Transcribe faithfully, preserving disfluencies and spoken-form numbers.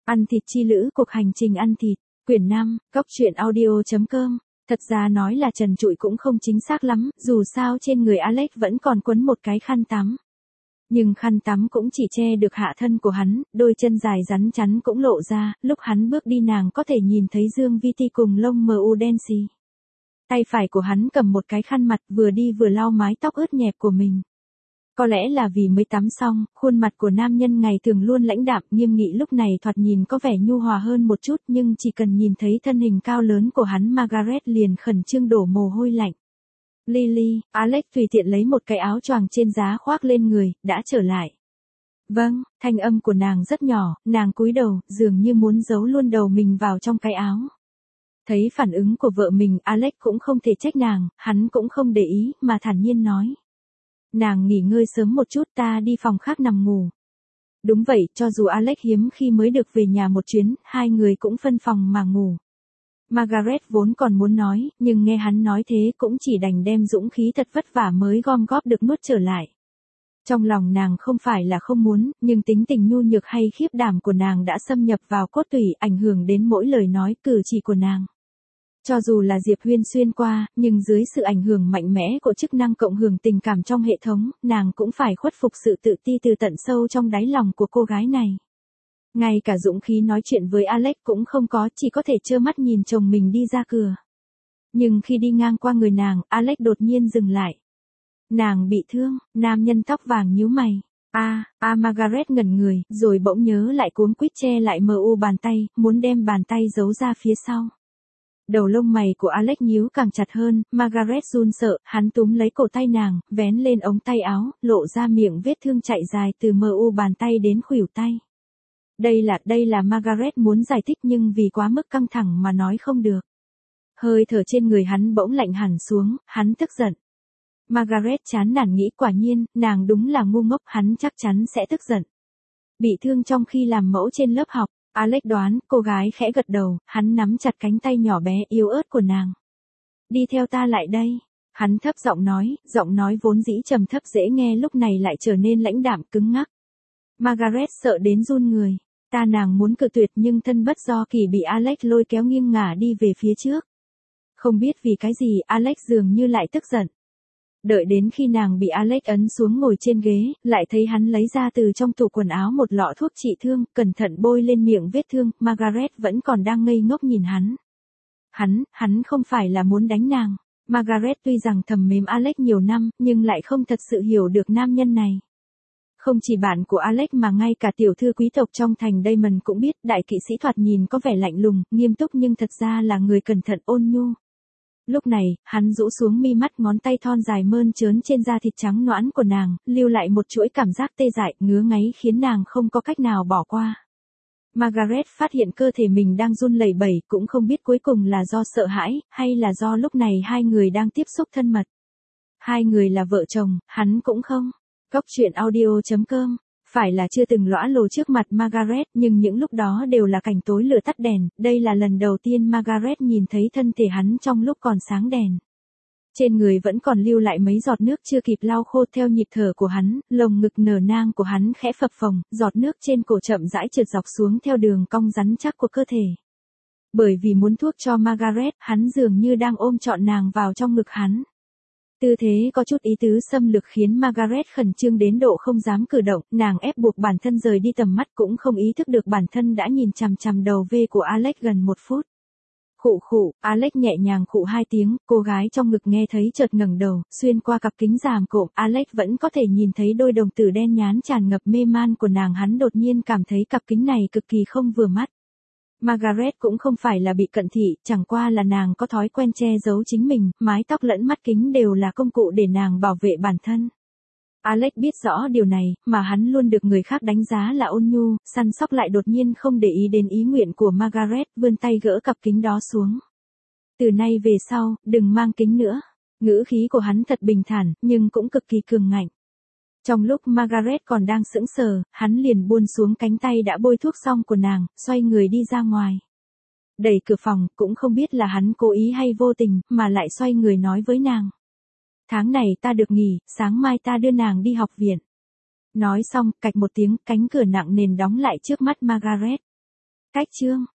Ăn thịt chi lữ, cuộc hành trình ăn thịt, quyển năm, góc truyện audio chấm com. Thật ra nói là trần trụi cũng không chính xác lắm, dù sao trên người Alex vẫn còn quấn một cái khăn tắm. Nhưng khăn tắm cũng chỉ che được hạ thân của hắn, đôi chân dài rắn chắn cũng lộ ra, lúc hắn bước đi nàng có thể nhìn thấy dương vi ti cùng lông mờ u đen xì. Tay phải của hắn cầm một cái khăn mặt vừa đi vừa lau mái tóc ướt nhẹp của mình. Có lẽ là vì mới tắm xong, khuôn mặt của nam nhân ngày thường luôn lãnh đạm nghiêm nghị lúc này thoạt nhìn có vẻ nhu hòa hơn một chút nhưng chỉ cần nhìn thấy thân hình cao lớn của hắn Margaret liền khẩn trương đổ mồ hôi lạnh. Lily, Alex tùy tiện lấy một cái áo choàng trên giá khoác lên người, đã trở lại. Vâng, thanh âm của nàng rất nhỏ, nàng cúi đầu, dường như muốn giấu luôn đầu mình vào trong cái áo. Thấy phản ứng của vợ mình, Alex cũng không thể trách nàng, hắn cũng không để ý, mà thản nhiên nói. Nàng nghỉ ngơi sớm một chút, ta đi phòng khác nằm ngủ. Đúng vậy, cho dù Alex hiếm khi mới được về nhà một chuyến, hai người cũng phân phòng mà ngủ. Margaret vốn còn muốn nói, nhưng nghe hắn nói thế cũng chỉ đành đem dũng khí thật vất vả mới gom góp được nuốt trở lại. Trong lòng nàng không phải là không muốn, nhưng tính tình nhu nhược hay khiếp đảm của nàng đã xâm nhập vào cốt tủy, ảnh hưởng đến mỗi lời nói cử chỉ của nàng. Cho dù là Diệp Huyên xuyên qua, nhưng dưới sự ảnh hưởng mạnh mẽ của chức năng cộng hưởng tình cảm trong hệ thống, nàng cũng phải khuất phục sự tự ti từ tận sâu trong đáy lòng của cô gái này. Ngay cả dũng khí nói chuyện với Alex cũng không có, chỉ có thể trơ mắt nhìn chồng mình đi ra cửa. Nhưng khi đi ngang qua người nàng, Alex đột nhiên dừng lại. Nàng bị thương, nam nhân tóc vàng nhíu mày. A, à, a à Margaret ngẩn người, rồi bỗng nhớ lại cuống quýt che lại mờ u bàn tay, muốn đem bàn tay giấu ra phía sau. Đầu lông mày của Alex nhíu càng chặt hơn, Margaret run sợ, hắn túm lấy cổ tay nàng, vén lên ống tay áo, lộ ra miệng vết thương chạy dài từ mờ u bàn tay đến khuỷu tay. Đây là, đây là Margaret muốn giải thích nhưng vì quá mức căng thẳng mà nói không được. Hơi thở trên người hắn bỗng lạnh hẳn xuống, hắn tức giận. Margaret chán nản nghĩ quả nhiên, nàng đúng là ngu ngốc, hắn chắc chắn sẽ tức giận. Bị thương trong khi làm mẫu trên lớp học. Alex đoán, cô gái khẽ gật đầu, hắn nắm chặt cánh tay nhỏ bé yếu ớt của nàng. Đi theo ta lại đây. Hắn thấp giọng nói, giọng nói vốn dĩ trầm thấp dễ nghe lúc này lại trở nên lãnh đạm cứng ngắc. Margaret sợ đến run người. Ta nàng muốn cự tuyệt nhưng thân bất do kỳ bị Alex lôi kéo nghiêng ngả đi về phía trước. Không biết vì cái gì Alex dường như lại tức giận. Đợi đến khi nàng bị Alex ấn xuống ngồi trên ghế, lại thấy hắn lấy ra từ trong tủ quần áo một lọ thuốc trị thương, cẩn thận bôi lên miệng vết thương, Margaret vẫn còn đang ngây ngốc nhìn hắn. Hắn, hắn không phải là muốn đánh nàng. Margaret tuy rằng thầm mến Alex nhiều năm, nhưng lại không thật sự hiểu được nam nhân này. Không chỉ bạn của Alex mà ngay cả tiểu thư quý tộc trong thành Damon cũng biết, đại kỵ sĩ thoạt nhìn có vẻ lạnh lùng, nghiêm túc nhưng thật ra là người cẩn thận ôn nhu. Lúc này, hắn rũ xuống mi mắt, ngón tay thon dài mơn trớn trên da thịt trắng nõn của nàng, lưu lại một chuỗi cảm giác tê dại, ngứa ngáy khiến nàng không có cách nào bỏ qua. Margaret phát hiện cơ thể mình đang run lẩy bẩy, cũng không biết cuối cùng là do sợ hãi, hay là do lúc này hai người đang tiếp xúc thân mật. Hai người là vợ chồng, hắn cũng không. Góc truyện audio chấm com. Phải là chưa từng lõa lồ trước mặt Margaret, nhưng những lúc đó đều là cảnh tối lửa tắt đèn, đây là lần đầu tiên Margaret nhìn thấy thân thể hắn trong lúc còn sáng đèn. Trên người vẫn còn lưu lại mấy giọt nước chưa kịp lau khô theo nhịp thở của hắn, lồng ngực nở nang của hắn khẽ phập phồng, giọt nước trên cổ chậm rãi trượt dọc xuống theo đường cong rắn chắc của cơ thể. Bởi vì muốn thuốc cho Margaret, hắn dường như đang ôm trọn nàng vào trong ngực hắn. Tư thế có chút ý tứ xâm lược khiến Margaret khẩn trương đến độ không dám cử động, nàng ép buộc bản thân rời đi tầm mắt cũng không ý thức được bản thân đã nhìn chằm chằm đầu V của Alex gần một phút. Khụ khụ, Alex nhẹ nhàng khụ hai tiếng, cô gái trong ngực nghe thấy chợt ngẩng đầu, xuyên qua cặp kính ràm cộm, Alex vẫn có thể nhìn thấy đôi đồng tử đen nhán tràn ngập mê man của nàng, hắn đột nhiên cảm thấy cặp kính này cực kỳ không vừa mắt. Margaret cũng không phải là bị cận thị, chẳng qua là nàng có thói quen che giấu chính mình, mái tóc lẫn mắt kính đều là công cụ để nàng bảo vệ bản thân. Alex biết rõ điều này, mà hắn luôn được người khác đánh giá là ôn nhu, săn sóc lại đột nhiên không để ý đến ý nguyện của Margaret, vươn tay gỡ cặp kính đó xuống. Từ nay về sau, đừng mang kính nữa. Ngữ khí của hắn thật bình thản, nhưng cũng cực kỳ cường ngạnh. Trong lúc Margaret còn đang sững sờ, hắn liền buông xuống cánh tay đã bôi thuốc xong của nàng, xoay người đi ra ngoài. Đẩy cửa phòng, cũng không biết là hắn cố ý hay vô tình, mà lại xoay người nói với nàng. Tháng này ta được nghỉ, sáng mai ta đưa nàng đi học viện. Nói xong, cạch một tiếng, cánh cửa nặng nề đóng lại trước mắt Margaret. Cách chương